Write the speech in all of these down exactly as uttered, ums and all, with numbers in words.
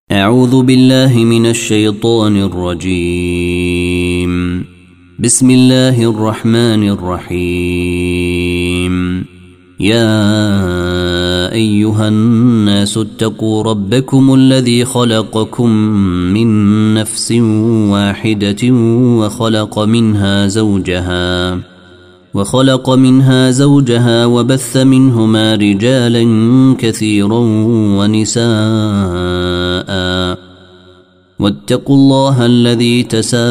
أعوذ بالله من الشيطان الرجيم. بسم الله الرحمن الرحيم. يا أيها الناس اتقوا ربكم الذي خلقكم من نفس واحدة وخلق منها زوجها وخلق منها زوجها وبث منهما رجالا كثيرا ونساء، واتقوا الله الذي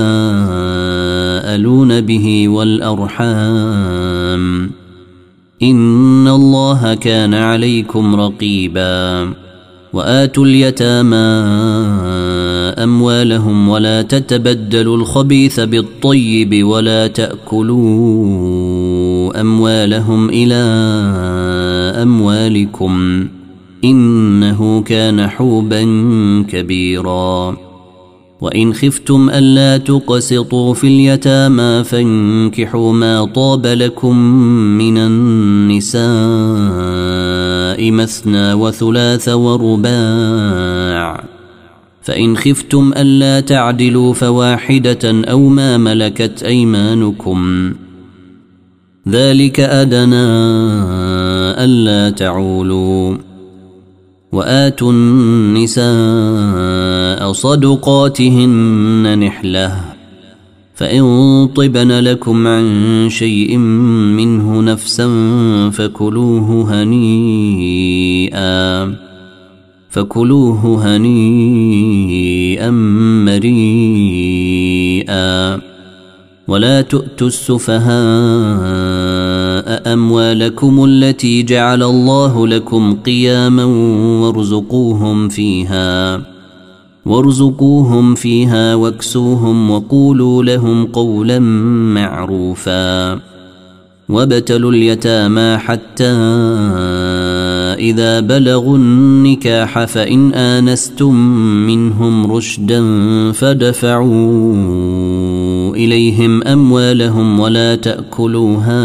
تساءلون به والأرحام إن الله كان عليكم رقيبا. وآتوا اليتامى أموالهم ولا تتبدلوا الخبيث بالطيب ولا تأكلوا أموالهم إلى أموالكم إنه كان حوبا كبيرا. وإن خفتم ألا تقسطوا في اليتامى فانكحوا ما طاب لكم من النساء مثنى وثلاث ورباع، فإن خفتم ألا تعدلوا فواحدة أو ما ملكت أيمانكم ذلك أدنى ألا تعولوا. وآتوا النساء صدقاتهن نحلة، فإن طبن لكم عن شيء منه نفسا فكلوه هنيئا فكلوه هنيئا مريئا. ولا تؤتوا السفهاء أموالكم التي جعل الله لكم قياما وارزقوهم فيها وارزقوهم فيها واكسوهم وقولوا لهم قولا معروفا. وابتلوا اليتامى حتى إذا بلغوا النكاح فإن آنستم منهم رشدا فدفعوا إليهم أموالهم ولا تأكلوها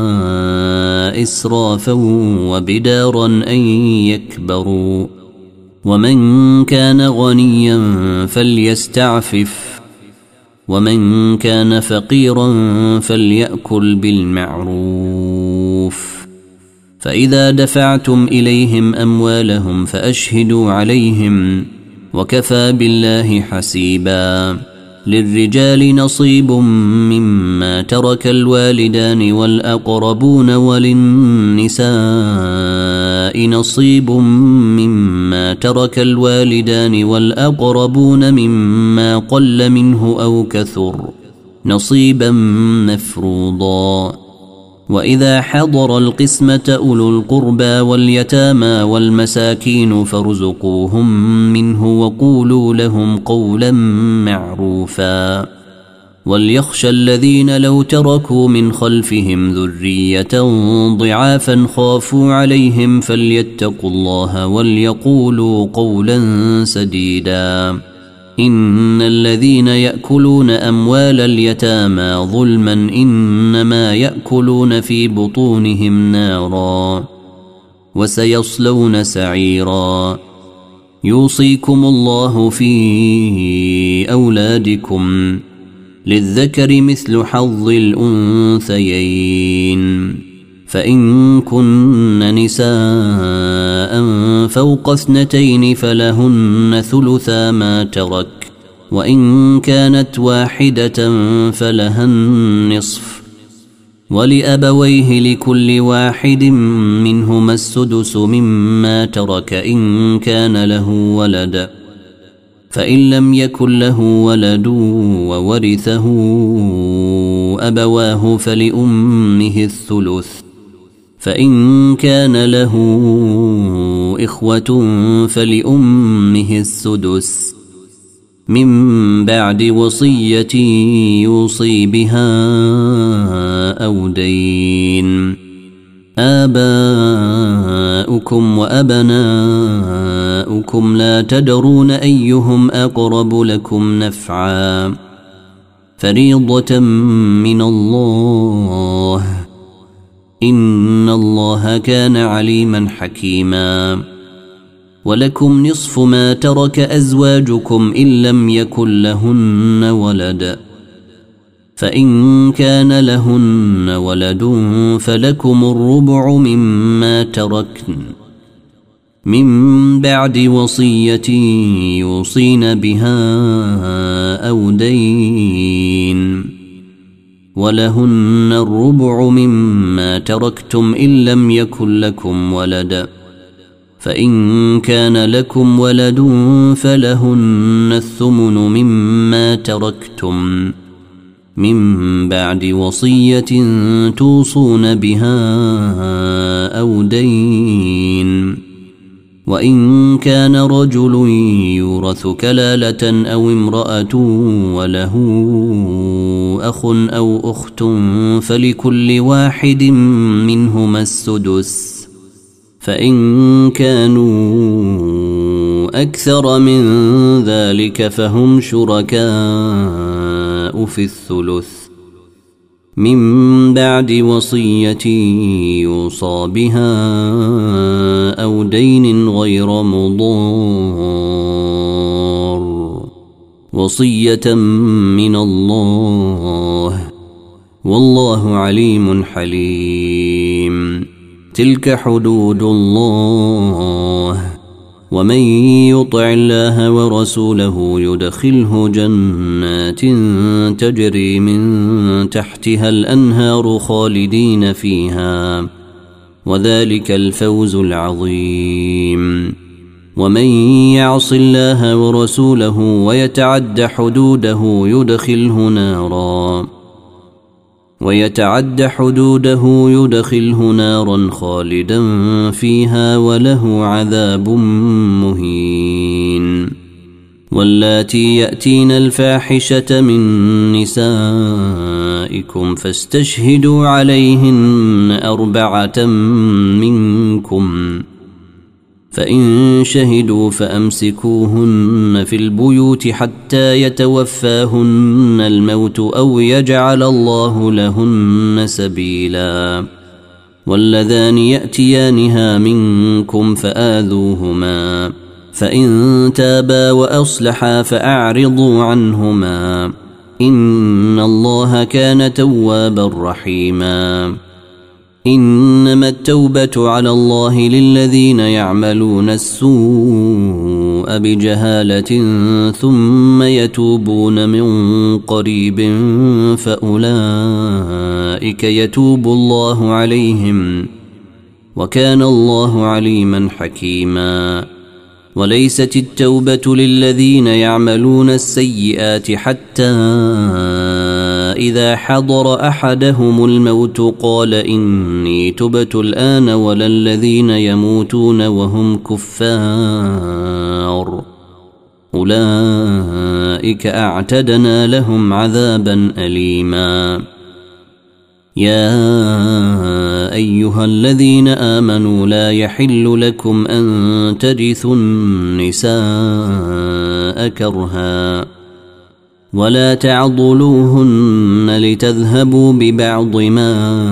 إسرافا وبدارا أن يكبروا. ومن كان غنيا فليستعفف ومن كان فقيرا فليأكل بالمعروف. فإذا دفعتم إليهم أموالهم فأشهدوا عليهم وكفى بالله حسيبا. للرجال نصيب مما ترك الوالدان والأقربون وللنساء نصيب مما ترك الوالدان والأقربون مما قل منه أو كثر نصيبا مفروضا. وإذا حضر القسمة أولو القربى واليتامى والمساكين فارزقوهم منه وقولوا لهم قولا معروفا. وليخشى الذين لو تركوا من خلفهم ذرية ضعافا خافوا عليهم فليتقوا الله وليقولوا قولا سديدا. إن الذين يأكلون أموال اليتامى ظلما إنما يأكلون في بطونهم نارا وسيصلون سعيرا. يوصيكم الله في أولادكم للذكر مثل حظ الأنثيين، فإن كن نساء فوق اثنتين فلهن ثلثا ما ترك، وإن كانت واحدة فلها النصف، ولأبويه لكل واحد منهما السدس مما ترك إن كان له ولد، فإن لم يكن له ولد وورثه أبواه فلأمه الثلث، فإن كان له إخوة فلأمه السدس من بعد وصية يوصي بها أو دين. آباؤكم وأبناؤكم لا تدرون أيهم أقرب لكم نفعا، فريضة من الله إن الله كان عليما حكيما. ولكم نصف ما ترك أزواجكم إن لم يكن لهن ولد فإن كان لهن ولد فلكم الربع مما تركن من بعد وصية يوصين بها أو دين ولهن الربع مما تركتم إن لم يكن لكم ولد فإن كان لكم ولد فلهن الثمن مما تركتم من بعد وصية توصون بها أو دين وإن كان رجل يورث كلالة أو امرأة وله أخ أو أخت فلكل واحد منهما السدس فإن كانوا أكثر من ذلك فهم شركاء في الثلث من بعد وصية يوصى بها أو دين غير مضار وصية من الله والله عليم حليم. تلك حدود الله ومن يطع الله ورسوله يدخله جنات تجري من تحتها الأنهار خالدين فيها وذلك الفوز العظيم. ومن يعص الله ورسوله ويتعد حدوده يدخله نارا ويتعد حدوده يدخله نارا خالدا فيها وله عذاب مهين. واللاتي يأتين الفاحشة من نسائكم فاستشهدوا عليهن أربعة منكم فإن شهدوا فأمسكوهن في البيوت حتى يتوفاهن الموت أو يجعل الله لهن سبيلا. واللذان يأتيانها منكم فآذوهما فإن تابا وأصلحا فأعرضوا عنهما إن الله كان توابا رحيما. إنما التوبة على الله للذين يعملون السوء بجهالة ثم يتوبون من قريب فأولئك يتوب الله عليهم وكان الله عليما حكيما. وليست التوبة للذين يعملون السيئات حتى إذا حضر أحدهم الموت قال إني تبت الآن ولا الذين يموتون وهم كفار أولئك أعتدنا لهم عذابا أليما. يا أيها الذين آمنوا لا يحل لكم أن ترثوا النساء كرها ولا تعضلوهن لتذهبوا ببعض ما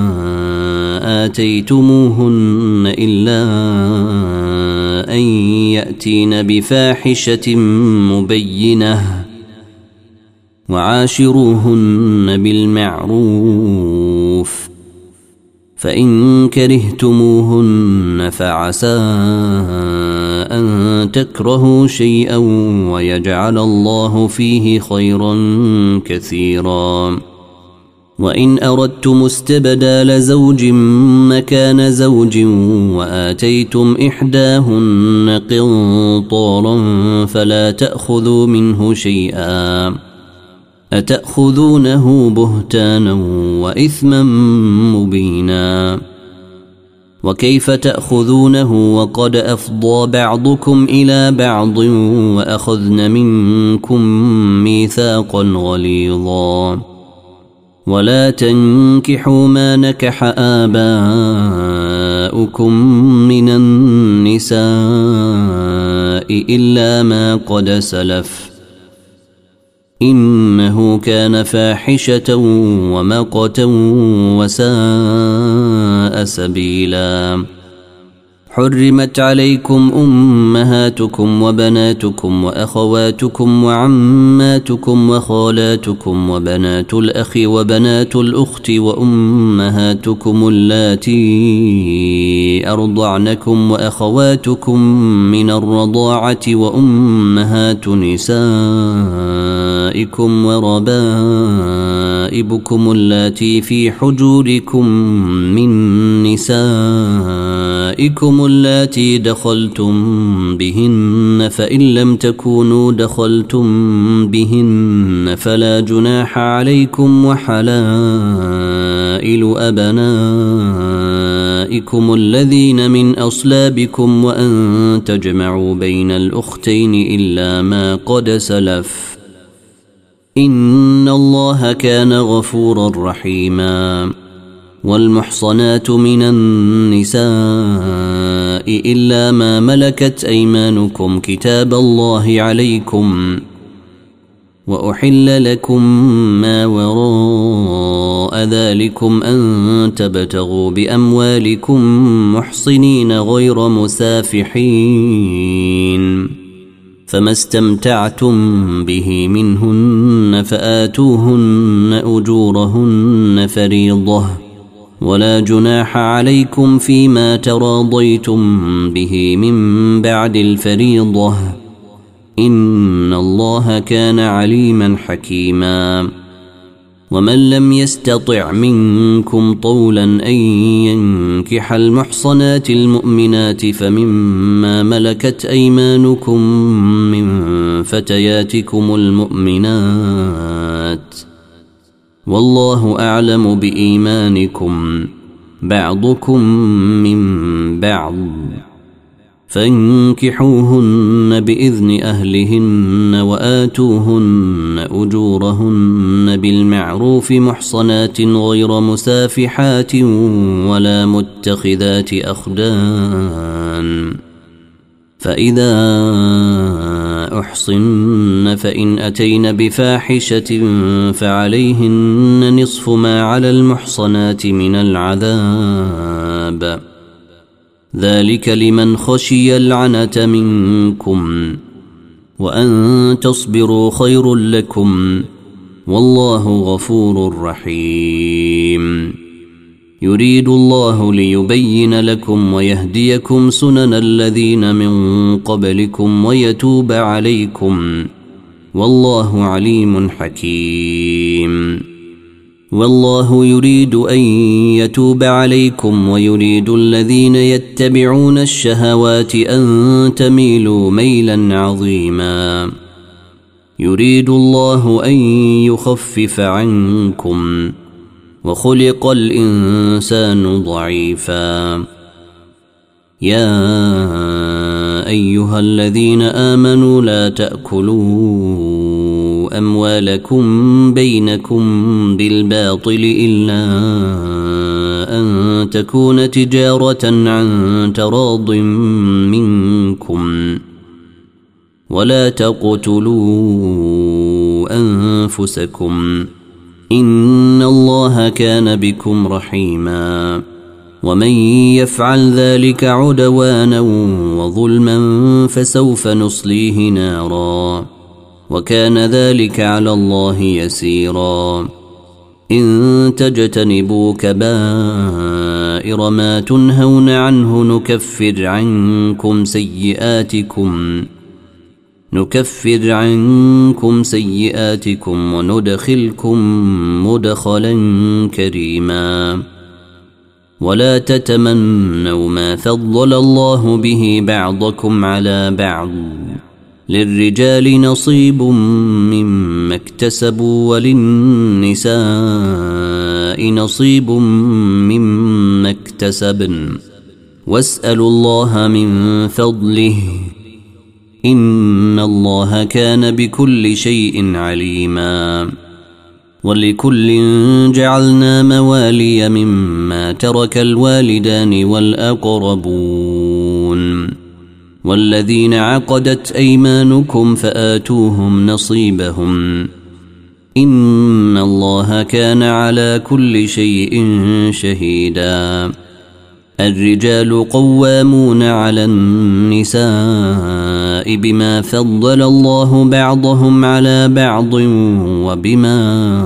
آتيتموهن إلا أن يأتين بفاحشة مبينة وعاشروهن بالمعروف فإن كرهتموهن فعسى أن تكرهوا شيئا ويجعل الله فيه خيرا كثيرا. وإن أردتم استبدال زوج مكان زوج وآتيتم إحداهن قنطارا فلا تأخذوا منه شيئا أتأخذونه بهتانا وإثما مبينا. وكيف تأخذونه وقد أفضى بعضكم إلى بعض وأخذن منكم ميثاقا غليظا. ولا تنكحوا ما نكح آباؤكم من النساء إلا ما قد سلف إنه كان فاحشة ومقتا وساء سبيلا. حرمت عليكم أمهاتكم وبناتكم وأخواتكم وعماتكم وخالاتكم وبنات الأخ وبنات الأخت وأمهاتكم اللاتي أرضعنكم وأخواتكم من الرضاعة وأمهات نسائكم وربائبكم اللاتي في حجوركم من نسائكم اللاتي دخلتم بهن فإن لم تكونوا دخلتم بهن فلا جناح عليكم وحلائل أبنائكم الذين من أصلابكم وأن تجمعوا بين الأختين إلا ما قد سلف إن الله كان غفورا رحيما. والمحصنات من النساء إلا ما ملكت أيمانكم كتاب الله عليكم وأحل لكم ما وراء ذلكم أن تبتغوا بأموالكم محصنين غير مسافحين فما استمتعتم به منهن فآتوهن أجورهن فريضة ولا جناح عليكم فيما تراضيتم به من بعد الفريضة إن الله كان عليما حكيما. ومن لم يستطع منكم طولا أن ينكح المحصنات المؤمنات فمما ملكت أيمانكم من فتياتكم المؤمنات والله أعلم بإيمانكم بعضكم من بعض فانكحوهن بإذن أهلهن وآتوهن أجورهن بالمعروف محصنات غير مسافحات ولا متخذات أخدان فإذا أحصن فإن أتين بفاحشة فعليهن نصف ما على المحصنات من العذاب ذلك لمن خشي العنة منكم وأن تصبروا خير لكم والله غفور رحيم. يريد الله ليبين لكم ويهديكم سنن الذين من قبلكم ويتوب عليكم والله عليم حكيم. والله يريد أن يتوب عليكم ويريد الذين يتبعون الشهوات أن تميلوا ميلا عظيما. يريد الله أن يخفف عنكم وخلق الإنسان ضعيفا. يا أيها الذين آمنوا لا تأكلوا أموالكم بينكم بالباطل إلا أن تكون تجارة عن تراض منكم ولا تقتلوا أنفسكم إن الله كان بكم رحيما. ومن يفعل ذلك عدوانا وظلما فسوف نصليه نارا وكان ذلك على الله يسيرا. إن تجتنبوا كبائر ما تنهون عنه نكفر عنكم سيئاتكم نكفر عنكم سيئاتكم وندخلكم مدخلا كريما. ولا تتمنوا ما فضل الله به بعضكم على بعض للرجال نصيب مما اكتسبوا وللنساء نصيب مما اكتسبن واسألوا الله من فضله إن الله كان بكل شيء عليما. ولكل جعلنا موالي مما ترك الوالدان والأقربون والذين عقدت أيمانكم فآتوهم نصيبهم إن الله كان على كل شيء شهيدا. الرجال قوامون على النساء بما فضل الله بعضهم على بعض وبما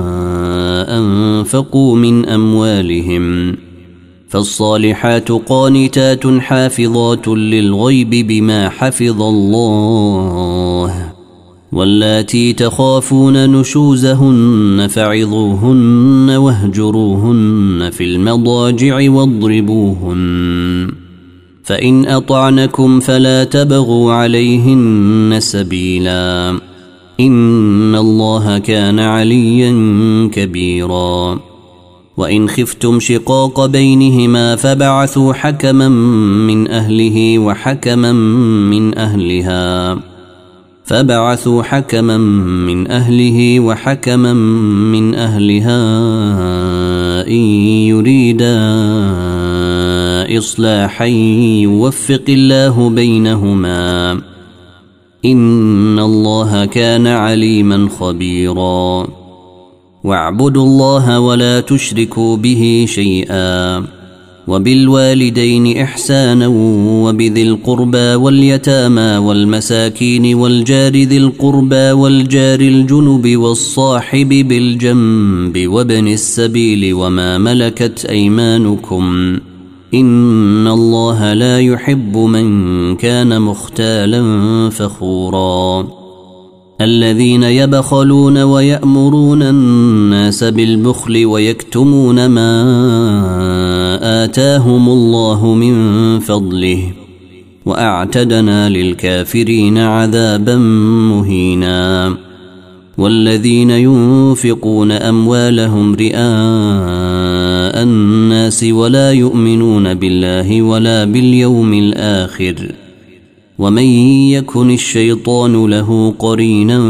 أنفقوا من أموالهم. فالصالحات قانتات حافظات للغيب بما حفظ الله. واللاتي تخافون نشوزهن فعظوهن واهجروهن في المضاجع واضربوهن. فإن أطعنكم فلا تبغوا عليهن سبيلا إن الله كان عليا كبيرا. وإن خفتم شقاق بينهما فبعثوا حكما من أهله وحكما من أهلها فبعثوا حكما من أهله وحكما من أهلها إن يريدا إصلاحا يوفق الله بينهما إن الله كان عليما خبيرا. واعبدوا الله ولا تشركوا به شيئا وبالوالدين إحسانا وبذي القربى واليتامى والمساكين والجار ذي القربى والجار الجنب والصاحب بالجنب وابن السبيل وما ملكت أيمانكم إن الله لا يحب من كان مختالا فخورا. الذين يبخلون ويأمرون الناس بالبخل ويكتمون ما آتاهم الله من فضله وأعتدنا للكافرين عذابا مهينا. والذين ينفقون أموالهم رئاء الناس ولا يؤمنون بالله ولا باليوم الآخر ومن يكن الشيطان له قرينا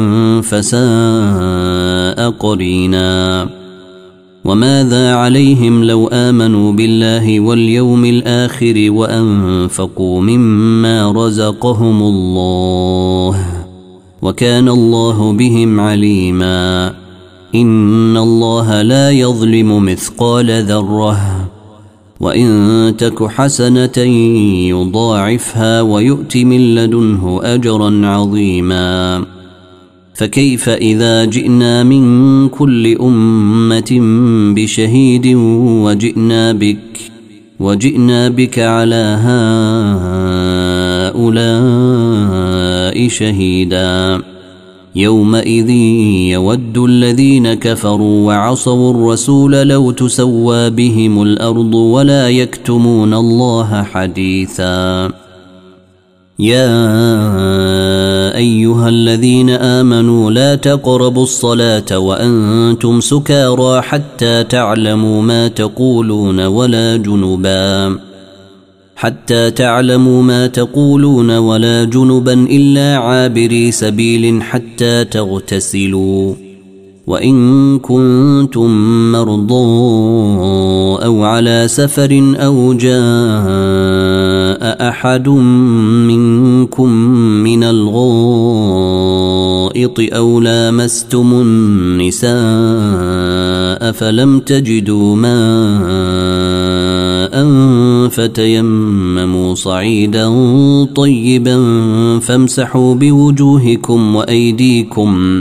فساء قرينا. وماذا عليهم لو آمنوا بالله واليوم الآخر وأنفقوا مما رزقهم الله وكان الله بهم عليما. إن الله لا يظلم مثقال ذرة وإن تك حسنة يضاعفها ويؤت من لدنه أجرا عظيما. فكيف إذا جئنا من كل أمة بشهيد وجئنا بك وجئنا بك على هؤلاء شهيدا. يومئذ يود الذين كفروا وعصوا الرسول لو تسوى بهم الأرض ولا يكتمون الله حديثا. يا أيها الذين آمنوا لا تقربوا الصلاة وأنتم سكارى حتى تعلموا ما تقولون ولا جنبا حتى تعلموا ما تقولون ولا جنبا إلا عابري سبيل حتى تغتسلوا. وإن كنتم مرضى أو على سفر أو جاء أحد منكم من الغائط أو لامستم النساء فلم تجدوا ماء فتيمموا صعيدا طيبا فامسحوا بوجوهكم وأيديكم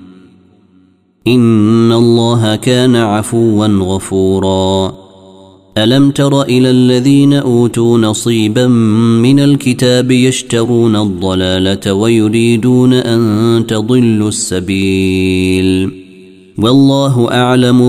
إن الله كان عفوا غفورا. ألم تر إلى الذين أوتوا نصيبا من الكتاب يشترون الضلالة ويريدون أن تضلوا السبيل والله أعلم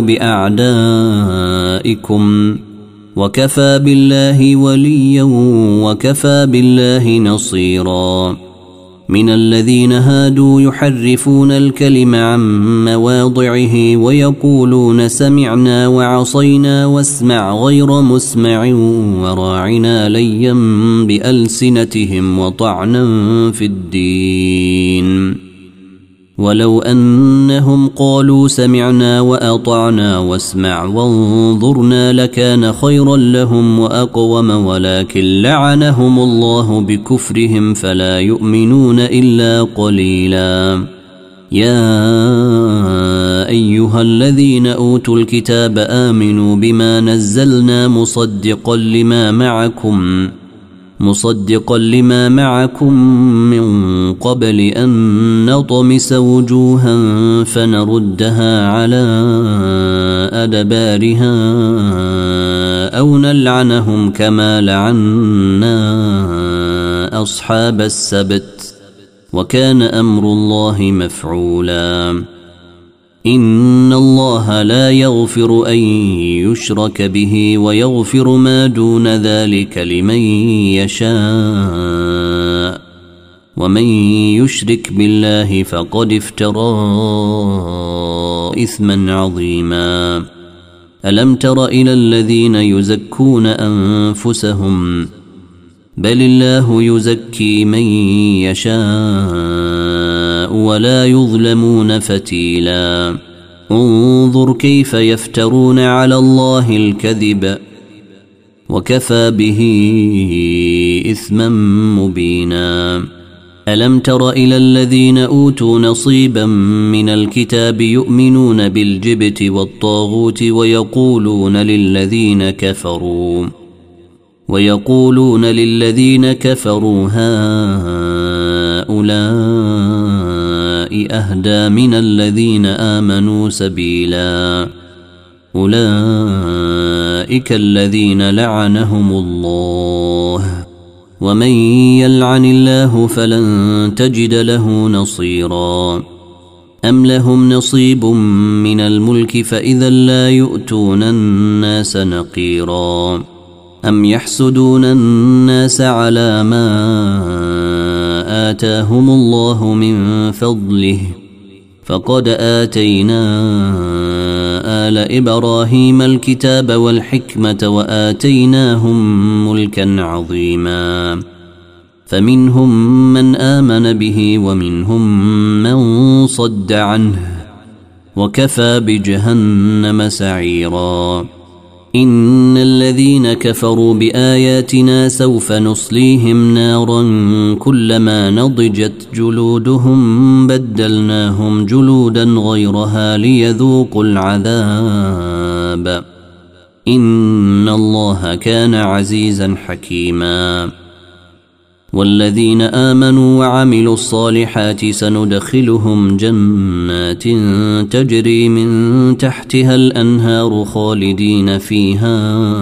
بأعدائكم وكفى بالله وليا وكفى بالله نصيرا. من الذين هادوا يحرفون الكلم عن مواضعه ويقولون سمعنا وعصينا واسمع غير مسمع وراعنا ليا بألسنتهم وطعنا في الدين. ولو أنهم قالوا سمعنا وأطعنا واسمع وانظرنا لكان خيرا لهم وأقوم ولكن لعنهم الله بكفرهم فلا يؤمنون إلا قليلا. يا أيها الذين أوتوا الكتاب آمنوا بما نزلنا مصدقا لما معكم مصدقا لما معكم من قبل أن نطمس وجوها فنردها على أدبارها أو نلعنهم كما لعنا أصحاب السبت وكان أمر الله مفعولا إن الله لا يغفر أن يشرك به ويغفر ما دون ذلك لمن يشاء ومن يشرك بالله فقد افترى إثما عظيما ألم تر إلى الذين يزكون أنفسهم بل الله يزكي من يشاء ولا يظلمون فتيلا انظر كيف يفترون على الله الكذب وكفى به إثما مبينا ألم تر إلى الذين أوتوا نصيبا من الكتاب يؤمنون بالجبت والطاغوت ويقولون للذين كفروا ويقولون للذين كفروا هؤلاء أهدى من الذين آمنوا سبيلا أولئك الذين لعنهم الله ومن يلعن الله فلن تجد له نصيرا أم لهم نصيب من الملك فإذا لا يؤتون الناس نقيرا أم يحسدون الناس على ما آتاهم الله من فضله فقد آتينا آل إبراهيم الكتاب والحكمة وآتيناهم ملكا عظيما فمنهم من آمن به ومنهم من صد عنه وكفى بجهنم سعيرا إن الذين كفروا بآياتنا سوف نصليهم نارا كلما نضجت جلودهم بدلناهم جلودا غيرها ليذوقوا العذاب إن الله كان عزيزا حكيما والذين آمنوا وعملوا الصالحات سندخلهم جنات تجري من تحتها الأنهار خالدين فيها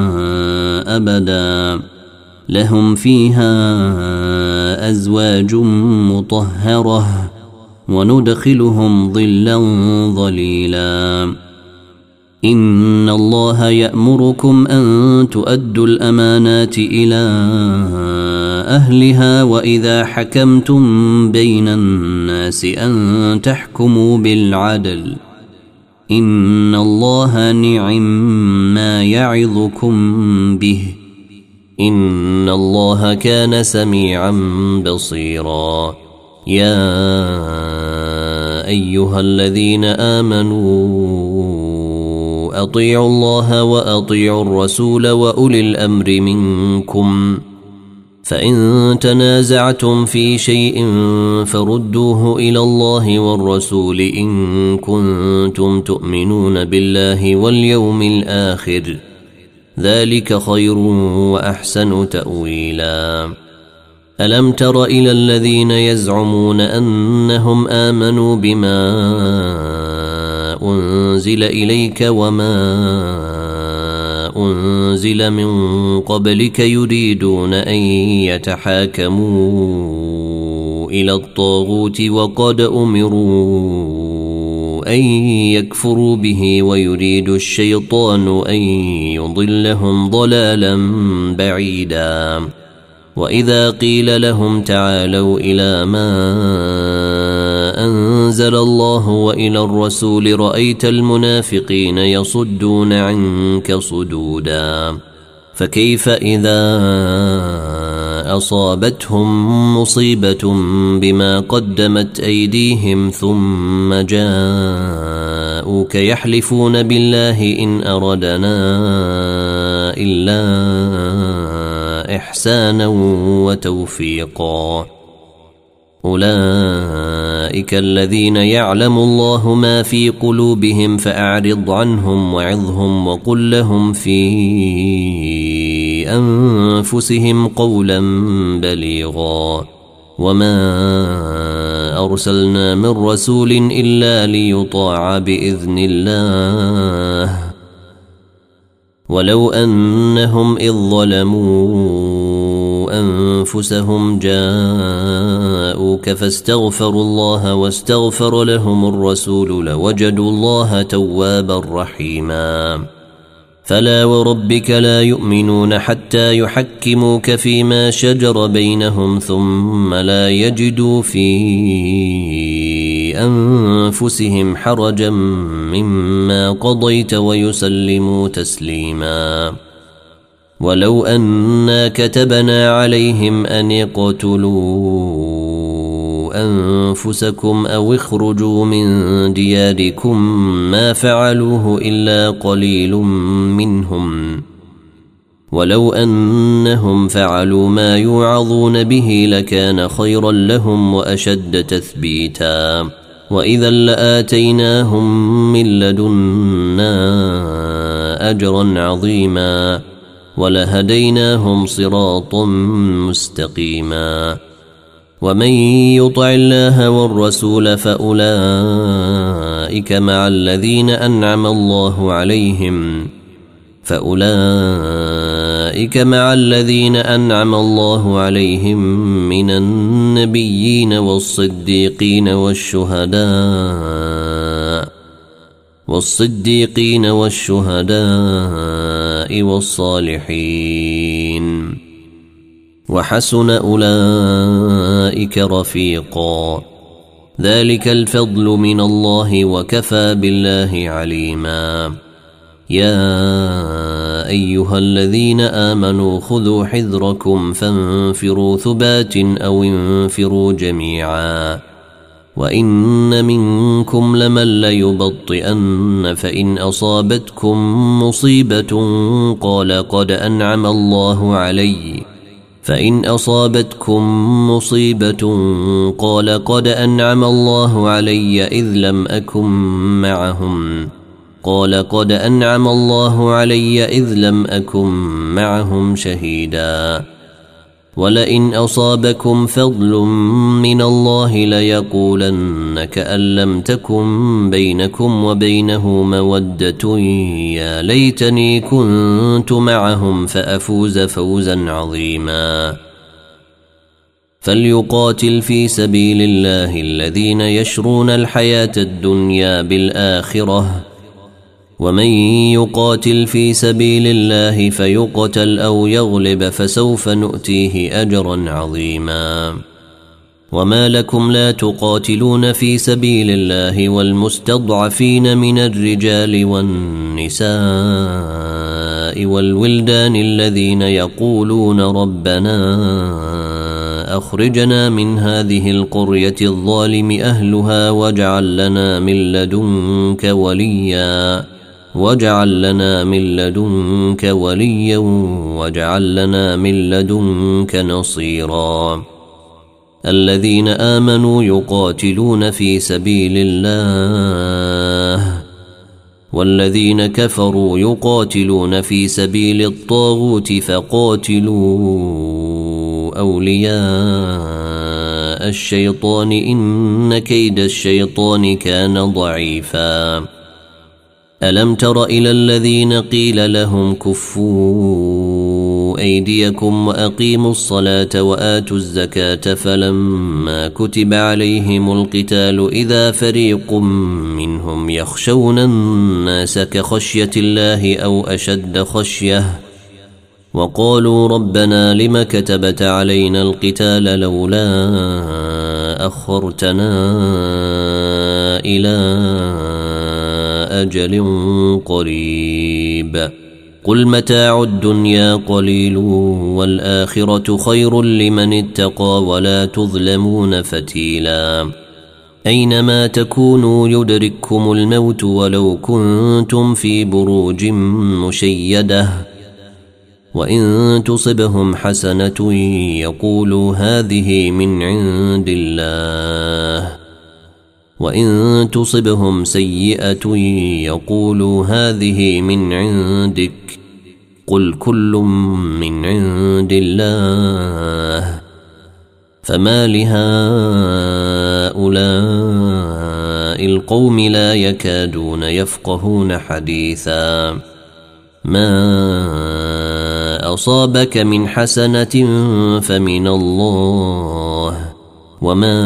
أبدا لهم فيها أزواج مطهرة وندخلهم ظلا ظليلا إن الله يأمركم أن تؤدوا الأمانات إلى أهلها وإذا حكمتم بين الناس أن تحكموا بالعدل إن الله نعم ما يعظكم به إن الله كان سميعا بصيرا يا أيها الذين آمنوا أطيعوا الله وأطيعوا الرسول وأولي الأمر منكم فإن تنازعتم في شيء فردوه إلى الله والرسول إن كنتم تؤمنون بالله واليوم الآخر ذلك خير وأحسن تأويلا ألم تر إلى الذين يزعمون أنهم آمنوا بما أنزل إليك وما أنزل من قبلك يريدون أن يتحاكموا إلى الطاغوت وقد أمروا أن يكفروا به ويريد الشيطان أن يضلهم ضلالا بعيدا وإذا قيل لهم تعالوا إلى ما أنزل الله وإلى الرسول رأيت المنافقين يصدون عنك صدودا فكيف إذا أصابتهم مصيبة بما قدمت أيديهم ثم جاءوك يحلفون بالله إن أردنا إلا إحسانا وتوفيقا أولئك الذين يعلم الله ما في قلوبهم فأعرض عنهم وعظهم وقل لهم في أنفسهم قولا بليغا وما أرسلنا من رسول إلا ليطاع بإذن الله ولو أنهم إذ ظلموا أنفسهم جاءوك فاستغفروا الله واستغفر لهم الرسول لوجدوا الله توابا رحيما فلا وربك لا يؤمنون حتى يحكموك فيما شجر بينهم ثم لا يجدوا في أنفسهم حرجا مما قضيت ويسلموا تسليما ولو أنا كتبنا عليهم أن يقتلوا أنفسكم أو اخرجوا من دياركم ما فعلوه إلا قليل منهم ولو أنهم فعلوا ما يوعظون به لكان خيرا لهم وأشد تثبيتا وإذا لآتيناهم من لدنا أجرا عظيما ولهديناهم صراطا مستقيما ومن يطع الله والرسول فأولئك مع الذين أنعم الله عليهم فأولئك مع الذين أنعم الله عليهم من النبيين والصديقين والشهداء والصديقين والشهداء والصالحين وحسن أولئك رفيقا ذلك الفضل من الله وكفى بالله عليما يا أيها الذين آمنوا خذوا حذركم فانفروا ثبات أو انفروا جميعا وإن منكم لمن ليبطئن فإن أصابتكم مصيبة قال قد أنعم الله علي فإن أصابتكم مصيبة قال قد أنعم الله علي إذ لم أكن معهم قال قد أنعم الله علي إذ لم أكن معهم شهيدا ولئن أصابكم فضل من الله ليقولن كأن لم تكن بينكم وبينه مودة يا ليتني كنت معهم فأفوز فوزا عظيما فليقاتل في سبيل الله الذين يشرون الحياة الدنيا بالآخرة ومن يقاتل في سبيل الله فيقتل أو يغلب فسوف نؤتيه أجرا عظيما وما لكم لا تقاتلون في سبيل الله والمستضعفين من الرجال والنساء والولدان الذين يقولون ربنا أخرجنا من هذه القرية الظالم أهلها واجعل لنا من لدنك وليا واجعل لنا من لدنك وليا واجعل لنا من لدنك نصيرا الذين آمنوا يقاتلون في سبيل الله والذين كفروا يقاتلون في سبيل الطاغوت فقاتلوا أولياء الشيطان إن كيد الشيطان كان ضعيفا ألم تر إلى الذين قيل لهم كفوا أيديكم وأقيموا الصلاة وآتوا الزكاة فلما كتب عليهم القتال إذا فريق منهم يخشون الناس كخشية الله أو أشد خشية وقالوا ربنا لم كتبت علينا القتال لولا أخرتنا إلى أجل قريب قل متاع الدنيا قليل والآخرة خير لمن اتقى ولا تظلمون فتيلا أينما تكونوا يدرككم الموت ولو كنتم في بروج مشيدة وإن تصبهم حسنة يقولوا هذه من عند الله، وإن تصبهم سيئة يقولوا هذه من عندك، قل كل من عند الله. فما لهؤلاء القوم لا يكادون يفقهون حديثا. ما أصابك من حسنة فمن الله، وما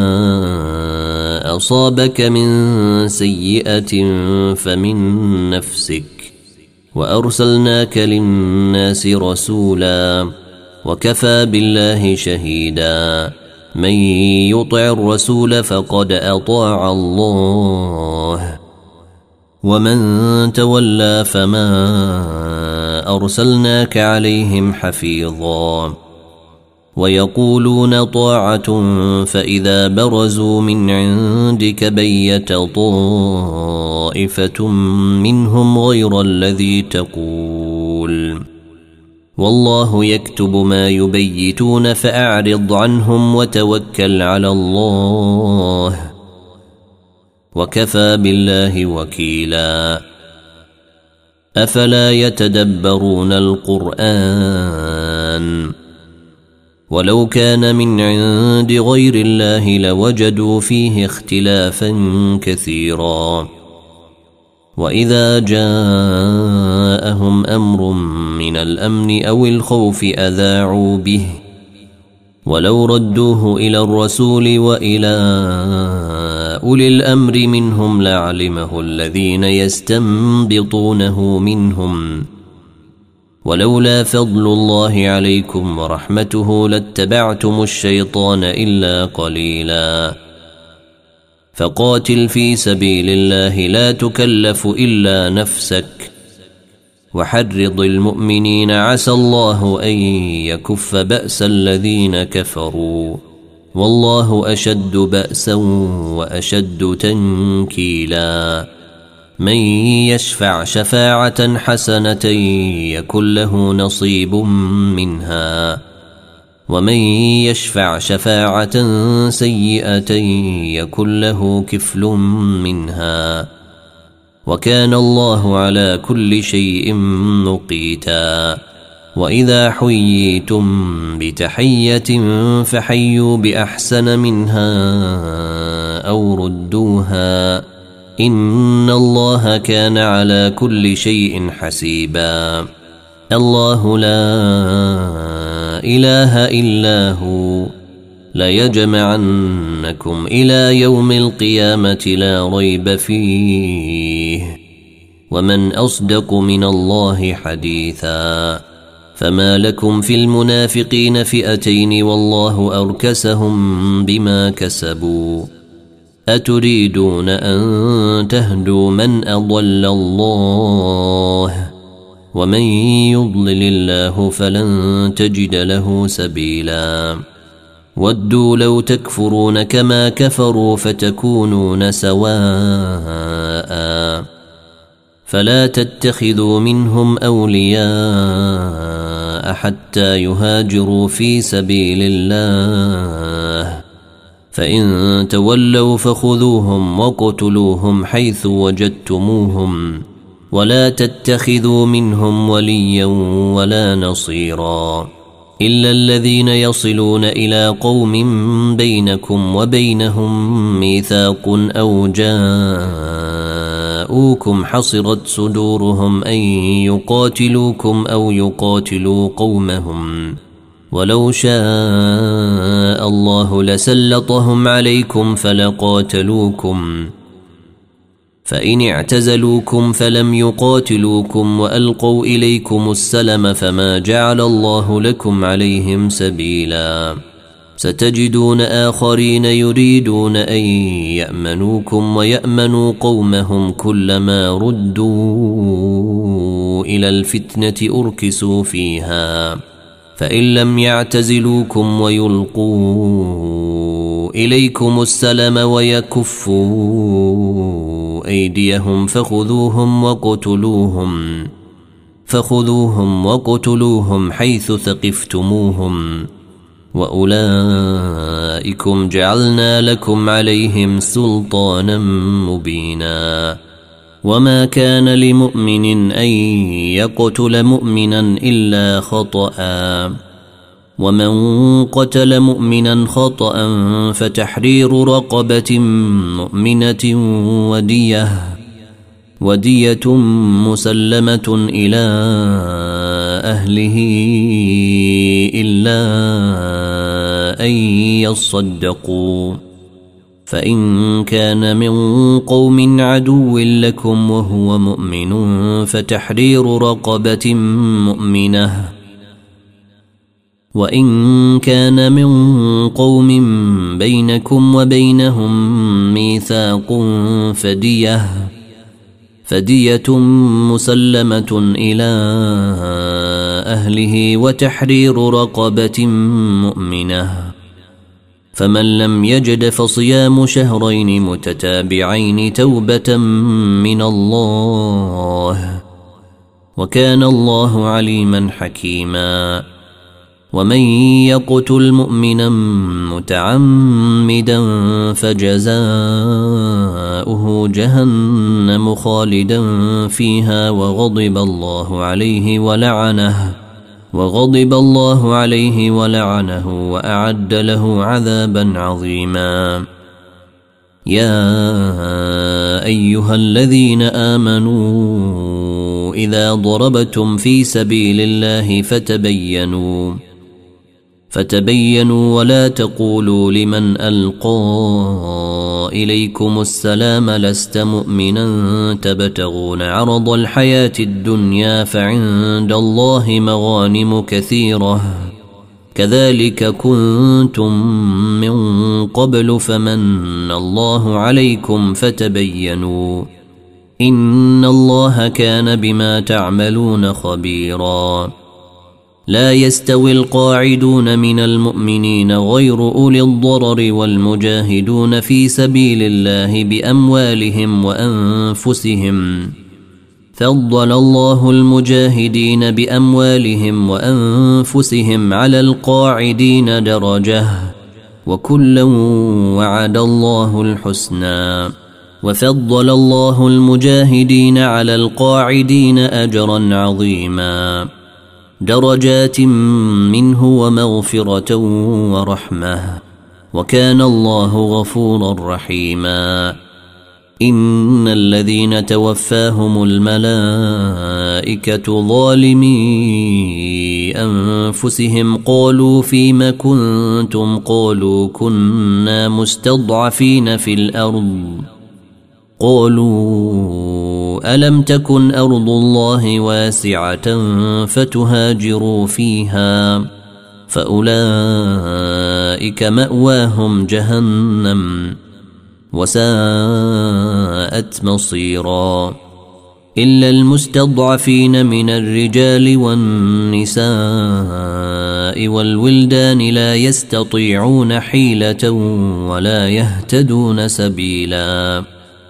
أصابك من سيئة فمن نفسك، وأرسلناك للناس رسولا وكفى بالله شهيدا. من يطع الرسول فقد أطاع الله، ومن تولى فما أرسلناك عليهم حفيظا. ويقولون طاعة فإذا برزوا من عندك بيت طائفة منهم غير الذي تقول، والله يكتب ما يبيتون فأعرض عنهم وتوكل على الله، وكفى بالله وكيلا. أفلا يتدبرون القرآن؟ ولو كان من عند غير الله لوجدوا فيه اختلافا كثيرا. وإذا جاءهم أمر من الأمن أو الخوف أذاعوا به، ولو ردوه إلى الرسول وإلى أولي الأمر منهم لعلمه الذين يستنبطونه منهم، ولولا فضل الله عليكم ورحمته لاتبعتم الشيطان إلا قليلا. فقاتل في سبيل الله لا تكلف إلا نفسك، وحرض المؤمنين عسى الله أن يكف بأس الذين كفروا، والله أشد بأسا وأشد تنكيلا. من يشفع شفاعة حسنة يكن له نصيب منها، ومن يشفع شفاعة سيئة يكن له كفل منها، وكان الله على كل شيء مقيتا. وإذا حييتم بتحية فحيوا بأحسن منها أو ردوها، إن الله كان على كل شيء حسيبا. الله لا إله إلا هو ليجمعنكم إلى يوم القيامة لا ريب فيه، ومن أصدق من الله حديثا. فما لكم في المنافقين فئتين والله أركسهم بما كسبوا، أتريدون أن تهدوا من أضل الله، ومن يضلل الله فلن تجد له سبيلا. ودوا لو تكفرون كما كفروا فتكونون سواء، فلا تتخذوا منهم أولياء حتى يهاجروا في سبيل الله، فإن تولوا فخذوهم وقتلوهم حيث وجدتموهم، ولا تتخذوا منهم وليا ولا نصيرا، إلا الذين يصلون إلى قوم بينكم وبينهم ميثاق أو جاءوكم حصرت صدورهم أن يقاتلوكم أو يقاتلوا قومهم، ولو شاء الله لسلطهم عليكم فلقاتلوكم، فإن اعتزلوكم فلم يقاتلوكم وألقوا إليكم السلم فما جعل الله لكم عليهم سبيلا. ستجدون آخرين يريدون أن يأمنوكم ويأمنوا قومهم، كلما ردوا إلى الفتنة أركسوا فيها، فإن لم يعتزلوكم ويلقوا إليكم السلم ويكفوا أيديهم فخذوهم وقتلوهم، فخذوهم وقتلوهم حيث ثقفتموهم وأولئكم جعلنا لكم عليهم سلطانا مبينا وما كان لمؤمن أن يقتل مؤمنا إلا خطأ ومن قتل مؤمنا خطأ فتحرير رقبة مؤمنة ودية ودية مسلمة إلى أهله إلا أن يصدقوا فإن كان من قوم عدو لكم وهو مؤمن فتحرير رقبة مؤمنة وإن كان من قوم بينكم وبينهم ميثاق فدية فدية مسلمة إلى أهله وتحرير رقبة مؤمنة فمن لم يجد فصيام شهرين متتابعين توبة من الله وكان الله عليما حكيما ومن يقتل مؤمنا متعمدا فجزاؤه جهنم خالدا فيها وغضب الله عليه ولعنه وغضب الله عليه ولعنه وأعد له عذابا عظيما يا أيها الذين آمنوا إذا ضربتم في سبيل الله فتبينوا فتبينوا ولا تقولوا لمن ألقى إليكم السلام لست مؤمنا تبتغون عرض الحياة الدنيا فعند الله مغانم كثيرة كذلك كنتم من قبل فمن الله عليكم فتبينوا إن الله كان بما تعملون خبيرا لا يستوي القاعدون من المؤمنين غير أولي الضرر والمجاهدون في سبيل الله بأموالهم وأنفسهم فضل الله المجاهدين بأموالهم وأنفسهم على القاعدين درجة وكلا وعد الله الحسنى وفضل الله المجاهدين على القاعدين أجرا عظيما درجات منه ومغفرة ورحمة وكان الله غفورا رحيما إن الذين توفاهم الملائكة ظالمي أنفسهم قالوا فيم كنتم قالوا كنا مستضعفين في الأرض قالوا ألم تكن أرض الله واسعة فتهاجروا فيها فأولئك مأواهم جهنم وساءت مصيرا إلا المستضعفين من الرجال والنساء والولدان لا يستطيعون حيلة ولا يهتدون سبيلا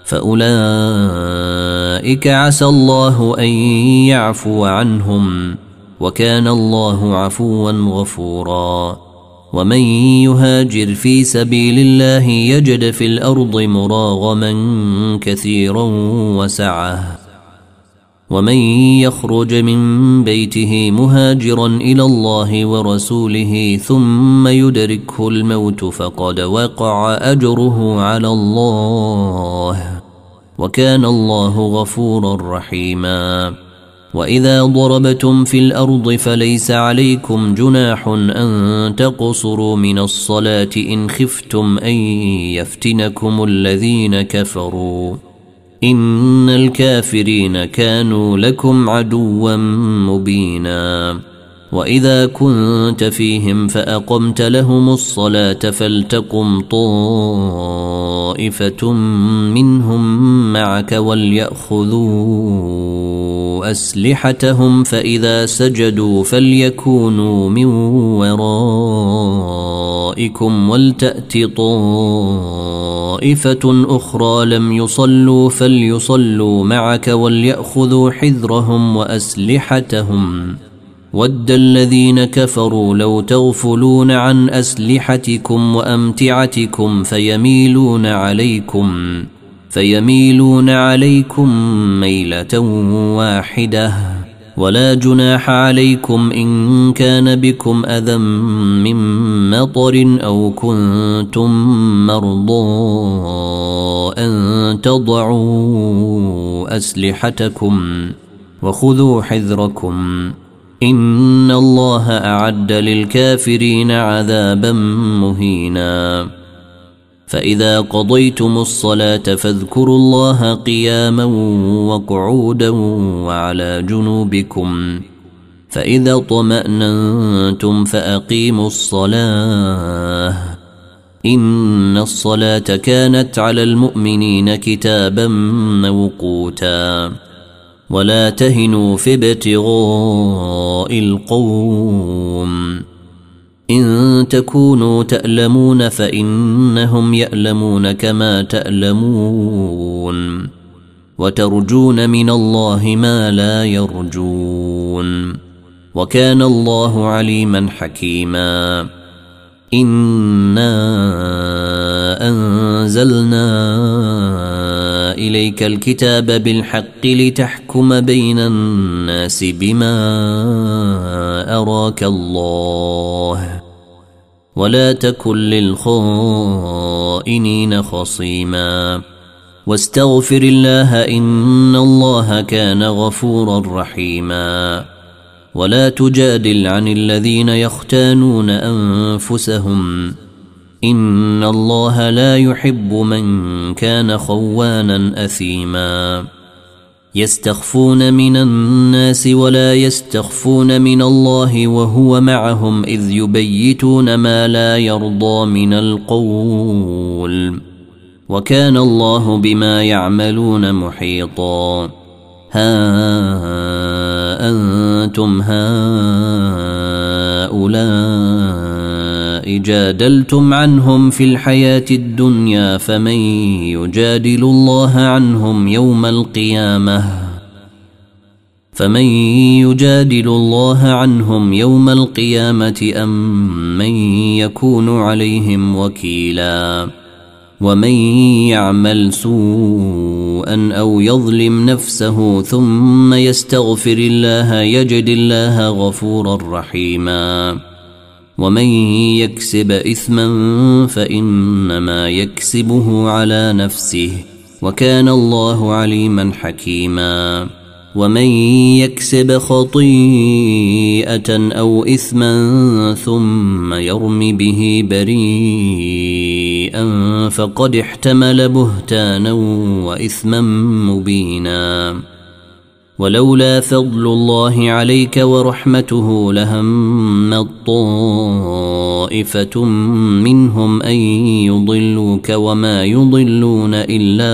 فأولئك عسى الله أن يعفو عنهم وكان الله عفوا غفورا ومن يهاجر في سبيل الله يجد في الأرض مراغما كثيرا وسعة ومن يخرج من بيته مهاجرا إلى الله ورسوله ثم يدركه الموت فقد وقع أجره على الله وكان الله غفورا رحيما وإذا ضربتم في الأرض فليس عليكم جناح أن تقصروا من الصلاة إن خفتم أن يفتنكم الذين كفروا إن الكافرين كانوا لكم عدوا مبينا وإذا كنت فيهم فأقمت لهم الصلاة فلتقم طائفة منهم معك وليأخذوا فليضعوا أسلحتهم فإذا سجدوا فليكونوا من ورائكم ولتأت طائفة أخرى لم يصلوا فليصلوا معك وليأخذوا حذرهم وأسلحتهم ود الذين كفروا لو تغفلون عن أسلحتكم وأمتعتكم فيميلون عليكم فيميلون عليكم ميلة واحدة ولا جناح عليكم إن كان بكم أذى من مطر أو كنتم مرضى أن تضعوا أسلحتكم وخذوا حذركم إن الله أعد للكافرين عذابا مهينا فإذا قضيتم الصلاة فاذكروا الله قياما وقعودا وعلى جنوبكم فإذا اطمأننتم فأقيموا الصلاة إن الصلاة كانت على المؤمنين كتابا موقوتا ولا تهنوا في ابتغاء القوم إن تكونوا تألمون فإنهم يألمون كما تألمون وترجون من الله ما لا يرجون وكان الله عليما حكيما إنا أنزلنا إليك الكتاب بالحق لتحكم بين الناس بما أراك الله ولا تكن للخائنين خصيما واستغفر الله إن الله كان غفورا رحيما ولا تجادل عن الذين يختانون أنفسهم إن الله لا يحب من كان خوانا أثيما يستخفون من الناس ولا يستخفون من الله وهو معهم إذ يبيتون ما لا يرضى من القول وكان الله بما يعملون محيطا ها أنتم هؤلاء جادلتم عنهم في الحياة الدنيا فمن يجادل الله عنهم يوم القيامة فمن يجادل الله عنهم يوم القيامة أم من يكون عليهم وكيلا ومن يعمل سوءا أو يظلم نفسه ثم يستغفر الله يجد الله غفورا رحيما ومن يكسب إثما فإنما يكسبه على نفسه وكان الله عليما حكيما ومن يكسب خطيئة أو إثما ثم يرم به بريئا فقد احتمل بهتانا وإثما مبينا ولولا فضل الله عليك ورحمته لهمت طائفة منهم أن يضلوك وما يضلون إلا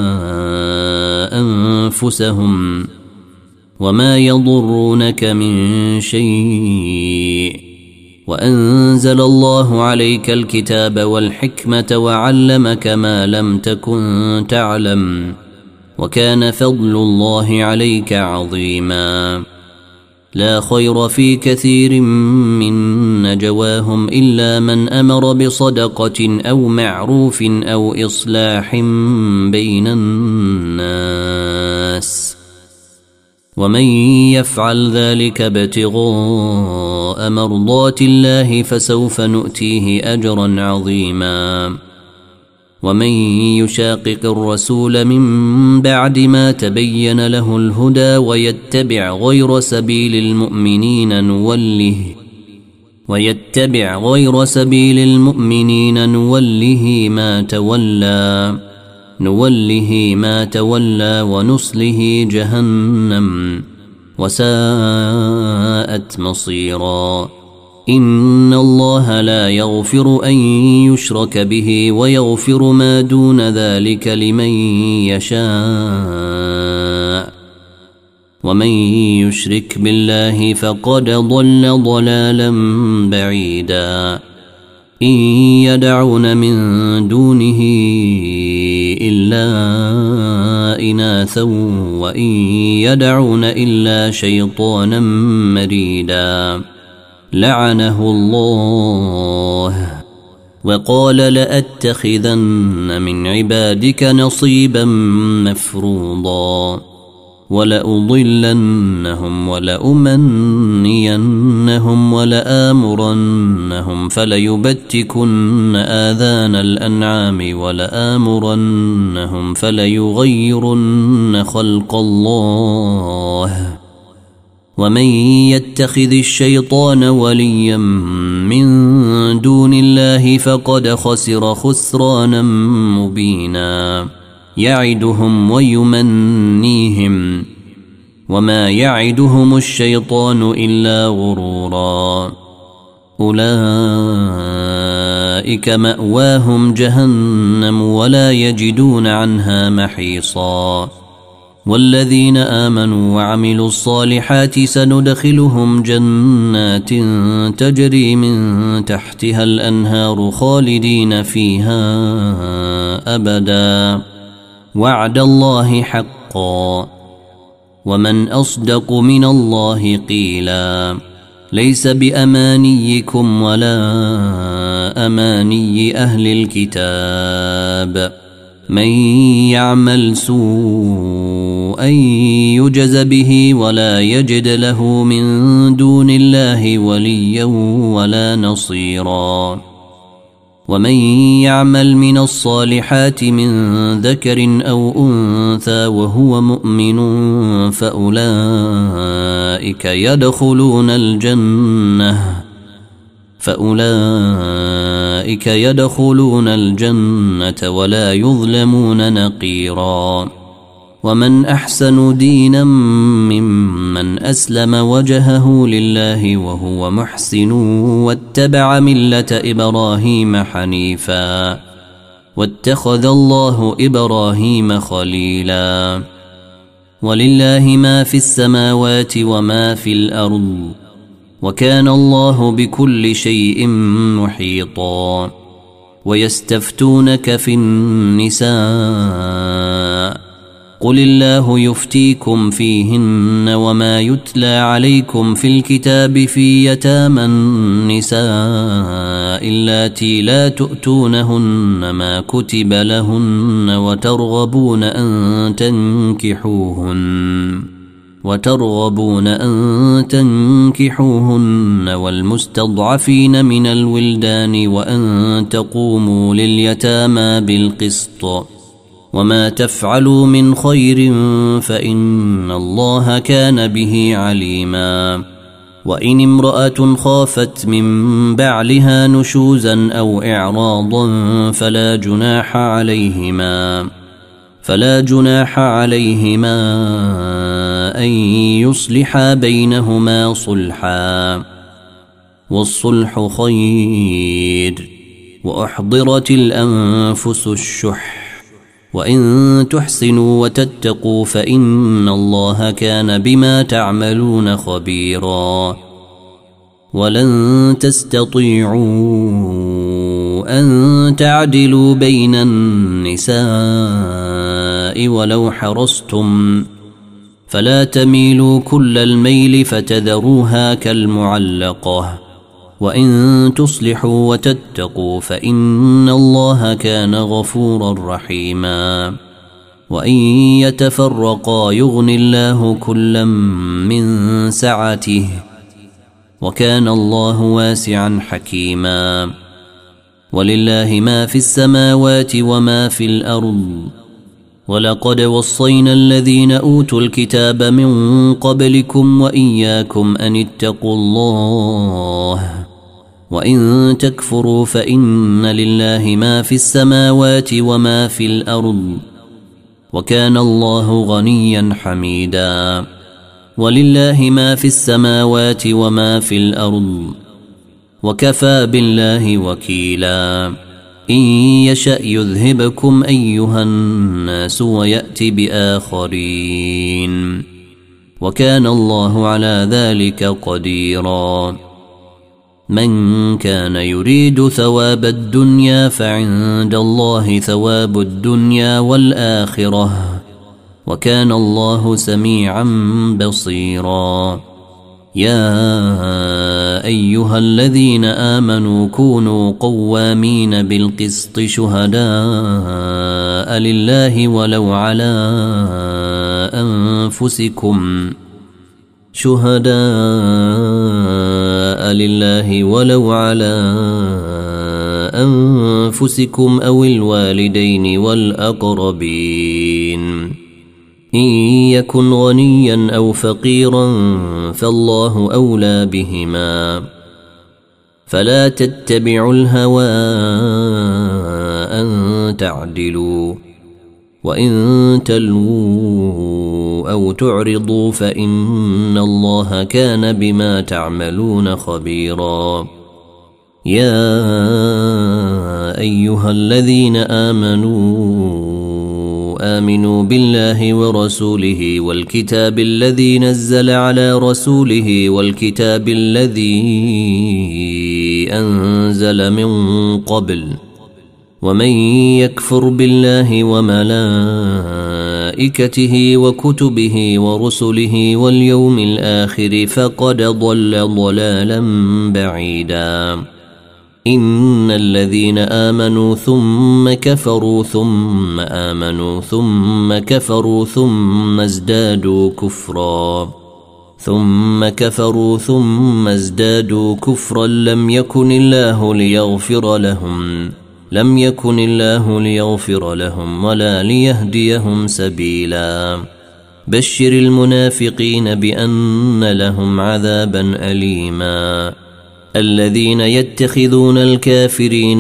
أنفسهم وما يضرونك من شيء وأنزل الله عليك الكتاب والحكمة وعلمك ما لم تكن تعلم وكان فضل الله عليك عظيما لا خير في كثير من نجواهم إلا من أمر بصدقة أو معروف أو إصلاح بين الناس ومن يفعل ذلك ابتغاء مرضات الله فسوف نؤتيه أجرا عظيما ومن يشاقق الرسول من بعد ما تبين له الهدى ويتبع غير سبيل المؤمنين نوله ويتبع غير سبيل المؤمنين نوله ما تولى نوله ما تولى ونصله جهنم وساءت مصيرا إن الله لا يغفر أن يشرك به ويغفر ما دون ذلك لمن يشاء ومن يشرك بالله فقد ضل ضلالا بعيدا إن يدعون من دونه إلا إناثا وإن يدعون إلا شيطانا مريدا لعنه الله وقال لأتخذن من عبادك نصيبا مفروضا ولأضلنهم ولأمنينهم ولآمرنهم فليبتكن آذان الأنعام ولآمرنهم فليغيرن خلق الله ومن يتخذ الشيطان وليا من دون الله فقد خسر خسرانا مبينا يعدهم ويمنيهم وما يعدهم الشيطان إلا غرورا أولئك مأواهم جهنم ولا يجدون عنها محيصا والذين آمنوا وعملوا الصالحات سندخلهم جنات تجري من تحتها الأنهار خالدين فيها أبدا وعد الله حقا ومن أصدق من الله قيلا ليس بأمانيكم ولا أماني أهل الكتاب من يعمل سوءا يجز به ولا يجد له من دون الله وليا ولا نصيرا ومن يعمل من الصالحات من ذكر أو أنثى وهو مؤمن فأولئك يدخلون الجنة فأولئك يدخلون الجنة ولا يظلمون نقيرا ومن أحسن دينا ممن أسلم وجهه لله وهو محسن واتبع ملة إبراهيم حنيفا واتخذ الله إبراهيم خليلا ولله ما في السماوات وما في الأرض وكان الله بكل شيء محيطا ويستفتونك في النساء قل الله يفتيكم فيهن وما يتلى عليكم في الكتاب في يتامى النساء اللاتي لا تؤتونهن ما كتب لهن وترغبون أن تنكحوهن وترغبون أن تنكحوهن والمستضعفين من الولدان وأن تقوموا لليتامى بالقسط وما تفعلوا من خير فإن الله كان به عليما وإن امرأة خافت من بعلها نشوزا أو إعراضا فلا جناح عليهما فلا جناح عليهما أن يصلحا بينهما صلحا والصلح خير وأحضرت الأنفس الشح وإن تحسنوا وتتقوا فإن الله كان بما تعملون خبيرا ولن تستطيعوا أن تعدلوا بين النساء ولو حرصتم فلا تميلوا كل الميل فتذروها كالمعلقة وإن تصلحوا وتتقوا فإن الله كان غفورا رحيما وإن يتفرقا يغن الله كلا من سعته وكان الله واسعا حكيما ولله ما في السماوات وما في الأرض ولقد وصينا الذين أوتوا الكتاب من قبلكم وإياكم أن اتقوا الله وإن تكفروا فإن لله ما في السماوات وما في الأرض وكان الله غنيا حميدا ولله ما في السماوات وما في الأرض وكفى بالله وكيلا إن يشأ يذهبكم أيها الناس ويأتي بآخرين وكان الله على ذلك قديرا. من كان يريد ثواب الدنيا فعند الله ثواب الدنيا والآخرة وكان الله سميعا بصيرا. يا أيها الذين آمنوا كونوا قوامين بالقسط شهداء لله ولو على أنفسكم شهداء لله ولو على أنفسكم أو الوالدين والأقربين إن يكن غنيا أو فقيرا فالله أولى بهما فلا تتبعوا الهوى أن تعدلوا وإن تلووا أو تعرضوا فإن الله كان بما تعملون خبيرا. يا أيها الذين آمنوا آمنوا بالله ورسوله والكتاب الذي نزل على رسوله والكتاب الذي أنزل من قبل ومن يكفر بالله وملائكته وكتبه ورسله واليوم الآخر فقد ضل ضلالا بعيدا. إن الذين آمنوا ثم كفروا ثم آمنوا ثم كفروا ثم ازدادوا كفرا ثم كفروا ثم ازدادوا كفرا لم يكن الله ليغفر لهم لم يكن الله ليغفر لهم ولا ليهديهم سبيلا. بشر المنافقين بأن لهم عذابا أليما. الذين يتخذون الكافرين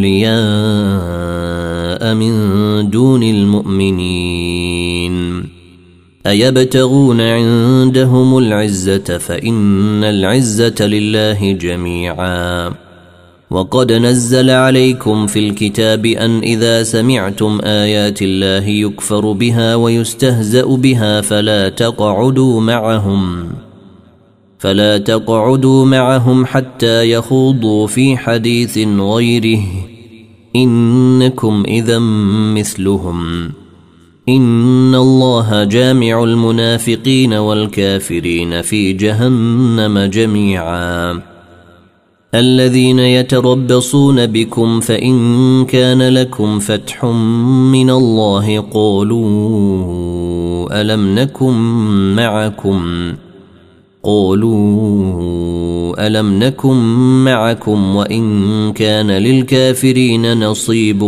أولياء من دون المؤمنين أيبتغون عندهم العزة فإن العزة لله جميعا. وقد نزل عليكم في الكتاب أن إذا سمعتم آيات الله يكفر بها ويستهزأ بها فلا تقعدوا معهم فلا تقعدوا معهم حتى يخوضوا في حديث غيره إنكم إذا مثلهم. إن الله جامع المنافقين والكافرين في جهنم جميعا. الذين يتربصون بكم فإن كان لكم فتح من الله قالوا ألم نكن معكم قالوا ألم نكن معكم وإن كان للكافرين نصيب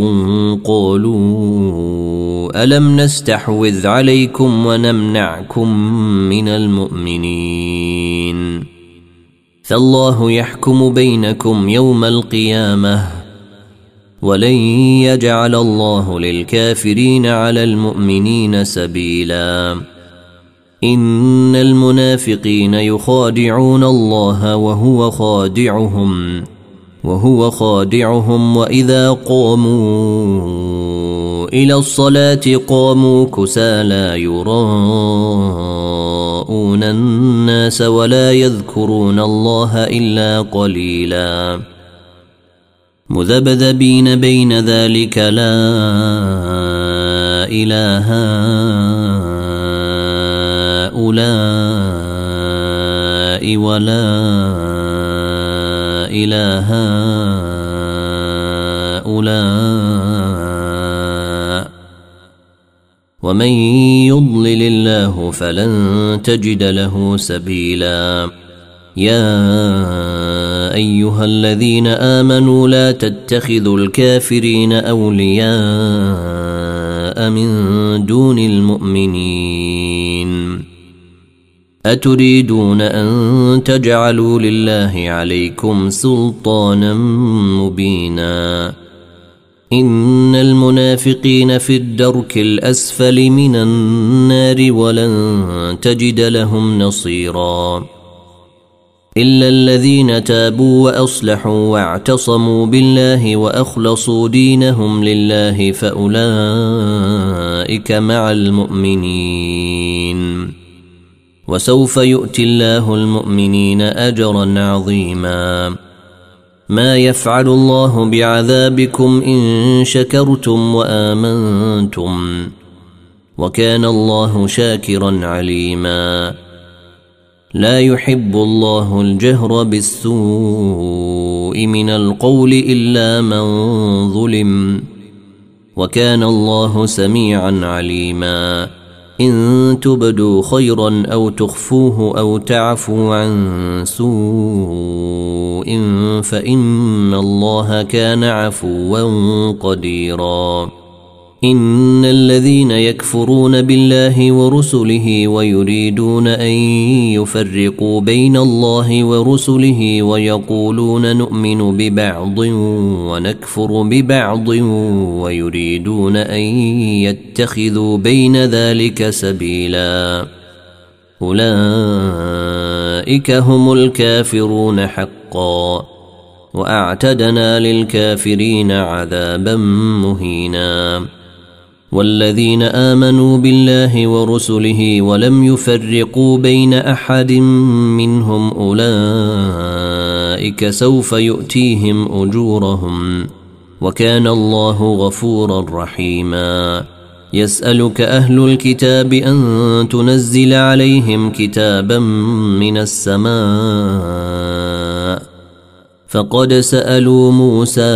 قالوا ألم نستحوذ عليكم ونمنعكم من المؤمنين فالله يحكم بينكم يوم القيامة ولن يجعل الله للكافرين على المؤمنين سبيلا. إن المنافقين يخادعون الله وهو خادعهم وهو خادعهم وإذا قاموا إلى الصلاة قاموا كسالى يراءون الناس ولا يذكرون الله إلا قليلا. مذبذبين بين ذلك لا إله هؤلاء ولا إله هؤلاء ومن يضلل الله فلن تجد له سبيلا. يا أيها الذين آمنوا لا تتخذوا الكافرين أولياء من دون المؤمنين أتريدون أن تجعلوا لله عليكم سلطانا مبينا. إن المنافقين في الدرك الأسفل من النار ولن تجد لهم نصيرا إلا الذين تابوا وأصلحوا واعتصموا بالله وأخلصوا دينهم لله فأولئك مع المؤمنين وسوف يؤتي الله المؤمنين أجرا عظيما. ما يفعل الله بعذابكم إن شكرتم وآمنتم وكان الله شاكرا عليما. لا يحب الله الجهر بالسوء من القول إلا من ظلم وكان الله سميعا عليما. إن تبدوا خيرا أو تخفوه أو تعفوا عن سوء فإن الله كان عفوا قديرا. إن الذين يكفرون بالله ورسله ويريدون أن يفرقوا بين الله ورسله ويقولون نؤمن ببعض ونكفر ببعض ويريدون أن يتخذوا بين ذلك سبيلا أولئك هم الكافرون حقا وأعتدنا للكافرين عذابا مهينا. والذين آمنوا بالله ورسله ولم يفرقوا بين أحد منهم أولئك سوف يؤتيهم أجورهم وكان الله غفورا رحيما. يسألك أهل الكتاب أن تنزل عليهم كتابا من السماء فقد سألوا موسى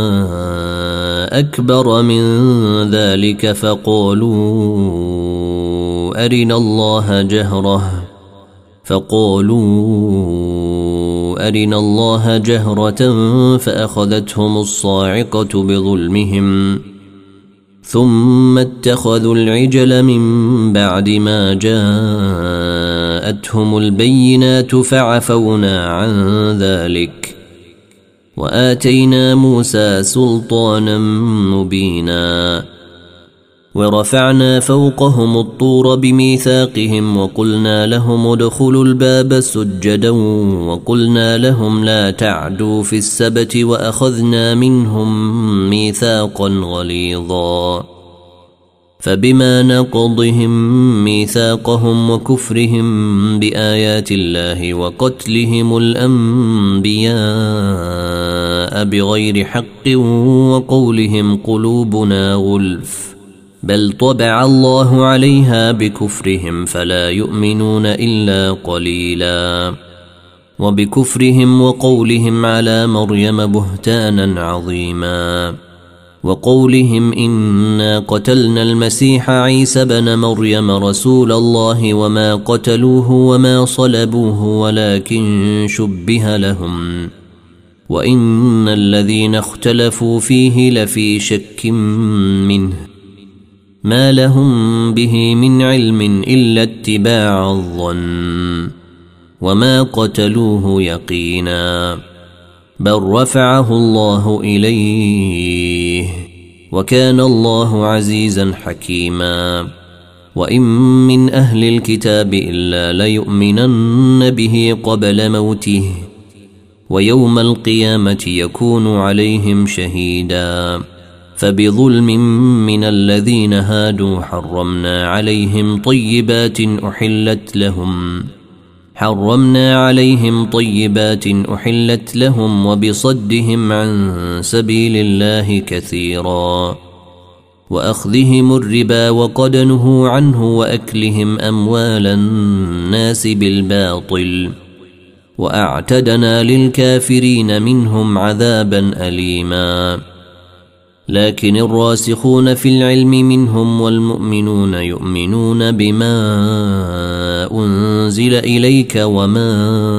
أكبر من ذلك فقالوا أرنا الله جهرة فقالوا أرنا الله جهرة فأخذتهم الصاعقة بظلمهم ثم اتخذوا العجل من بعد ما جاءتهم البينات فعفونا عن ذلك وآتينا موسى سلطانا مبينا. ورفعنا فوقهم الطور بميثاقهم وقلنا لهم ادخلوا الباب سجدا وقلنا لهم لا تعدوا في السبت وأخذنا منهم ميثاقا غليظا. فبما نقضهم ميثاقهم وكفرهم بآيات الله وقتلهم الأنبياء بغير حق وقولهم قلوبنا غلف بل طبع الله عليها بكفرهم فلا يؤمنون إلا قليلا. وبكفرهم وقولهم على مريم بهتانا عظيما وقولهم إنا قتلنا المسيح عيسى بن مريم رسول الله وما قتلوه وما صلبوه ولكن شبه لهم وإن الذين اختلفوا فيه لفي شك منه ما لهم به من علم إلا اتباع الظن وما قتلوه يقينا بل رفعه الله إليه وكان الله عزيزا حكيما. وإن من أهل الكتاب إلا ليؤمنن به قبل موته ويوم القيامة يكون عليهم شهيدا. فبظلم من الذين هادوا حرمنا عليهم طيبات أحلت لهم حرمنا عليهم طيبات أحلت لهم وبصدهم عن سبيل الله كثيرا وأخذهم الربا وقد نهوا عنه وأكلهم أموال الناس بالباطل وأعتدنا للكافرين منهم عذابا أليما. لكن الراسخون في العلم منهم والمؤمنون يؤمنون بما أنزل إليك وما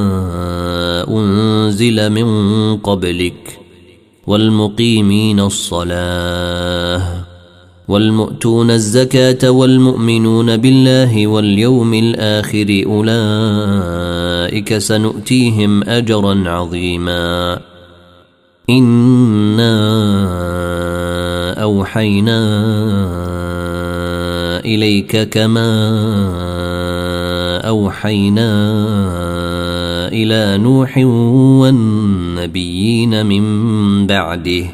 أنزل من قبلك والمقيمين الصلاة والمؤتون الزكاة والمؤمنون بالله واليوم الآخر أولئك سنؤتيهم أجرا عظيما. إنا أوحينا إليك كما أوحينا إلى نوح والنبيين من بعده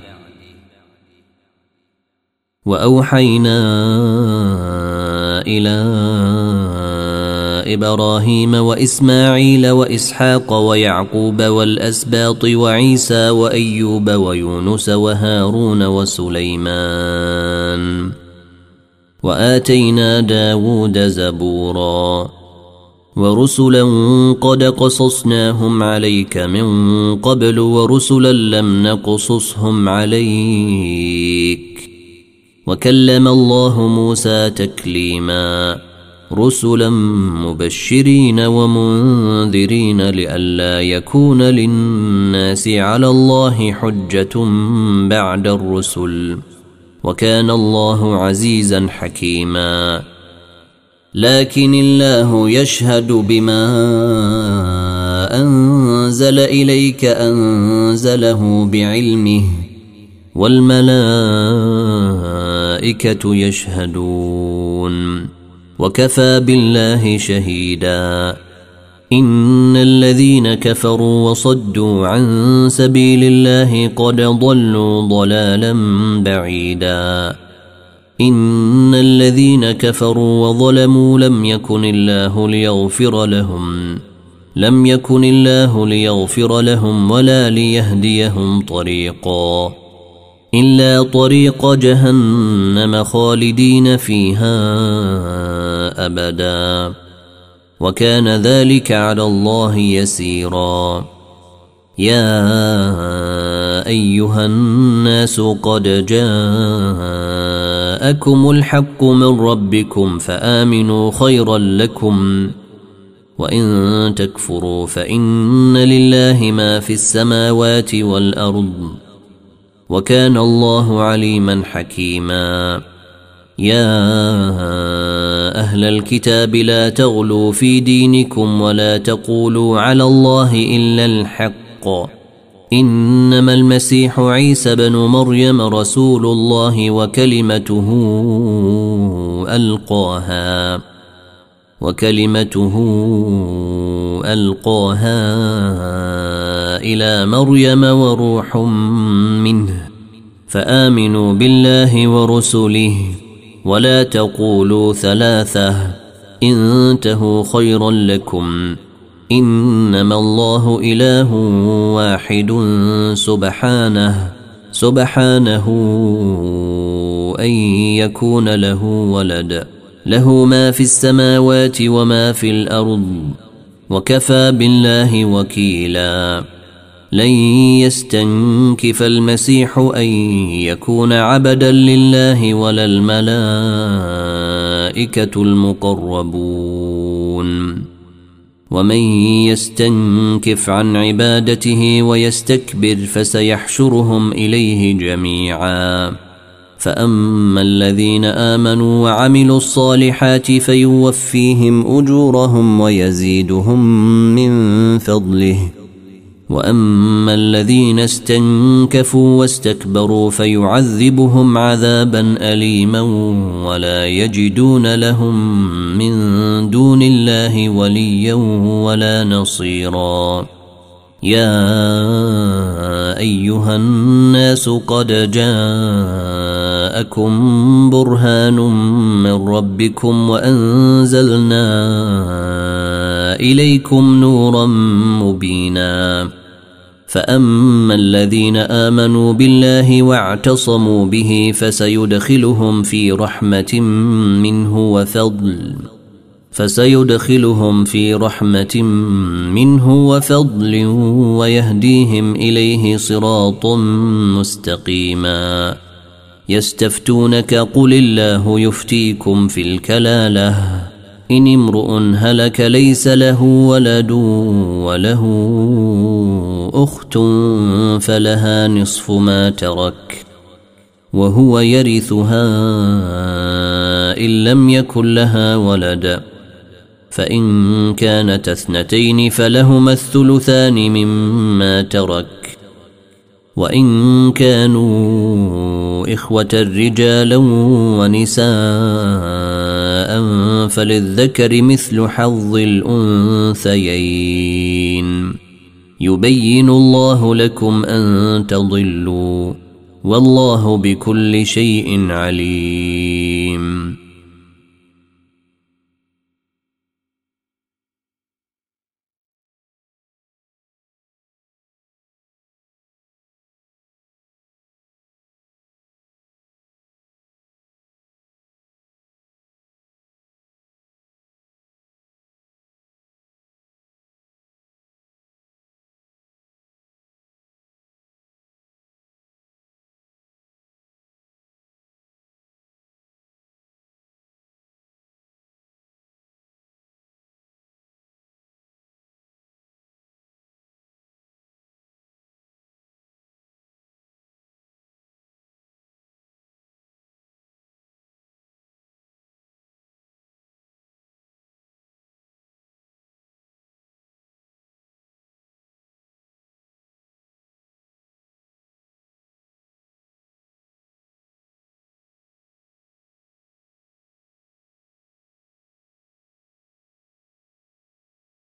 وأوحينا إلى وإبراهيم وإسماعيل وإسحاق ويعقوب والأسباط وعيسى وأيوب ويونس وهارون وسليمان وآتينا داود زبورا ورسلا قد قصصناهم عليك من قبل ورسلا لم نقصصهم عليك وكلم الله موسى تكليما رسلا مبشرين ومنذرين لئلا يكون للناس على الله حجة بعد الرسل وكان الله عزيزا حكيما لكن الله يشهد بما أنزل إليك أنزله بعلمه والملائكة يشهدون وكفى بالله شهيدا إن الذين كفروا وصدوا عن سبيل الله قد ضلوا ضلالا بعيدا إن الذين كفروا وظلموا لم يكن الله ليغفر لهم لم يكن الله ليغفر لهم ولا ليهديهم طريقا إلا طريق جهنم خالدين فيها أبدا وكان ذلك على الله يسيرا يا أيها الناس قد جاءكم الحق من ربكم فآمنوا خيرا لكم وإن تكفروا فإن لله ما في السماوات والأرض وكان الله عليما حكيما يا أهل الكتاب لا تغلوا في دينكم ولا تقولوا على الله إلا الحق إنما المسيح عيسى بن مريم رسول الله وكلمته ألقاها وكلمته ألقاها إلى مريم وروح منه فآمنوا بالله ورسله ولا تقولوا ثلاثة انتهوا خيرا لكم إنما الله إله واحد سبحانه سبحانه أن يكون له ولد له ما في السماوات وما في الأرض وكفى بالله وكيلا لن يستنكف المسيح أن يكون عبدا لله ولا الملائكة المقربون ومن يستنكف عن عبادته ويستكبر فسيحشرهم إليه جميعا فأما الذين آمنوا وعملوا الصالحات فيوفيهم أجورهم ويزيدهم من فضله وأما الذين استنكفوا واستكبروا فيعذبهم عذابا أليما ولا يجدون لهم من دون الله وليا ولا نصيرا يا أيها الناس قد جاءكم برهان من ربكم وأنزلنا إليكم نورا مبينا فأما الذين آمنوا بالله واعتصموا به فسيدخلهم في رحمة منه وفضل فسيدخلهم في رحمة منه وفضل ويهديهم إليه صراطا مستقيما يستفتونك قل الله يفتيكم في الكلالة إن امرؤ هلك ليس له ولد وله أخت فلها نصف ما ترك وهو يرثها إن لم يكن لها ولد فإن كانت اثنتين فلهما الثلثان مما ترك وإن كانوا إخوة رجالا ونساء فللذكر مثل حظ الأنثيين يبين الله لكم أن تضلوا والله بكل شيء عليم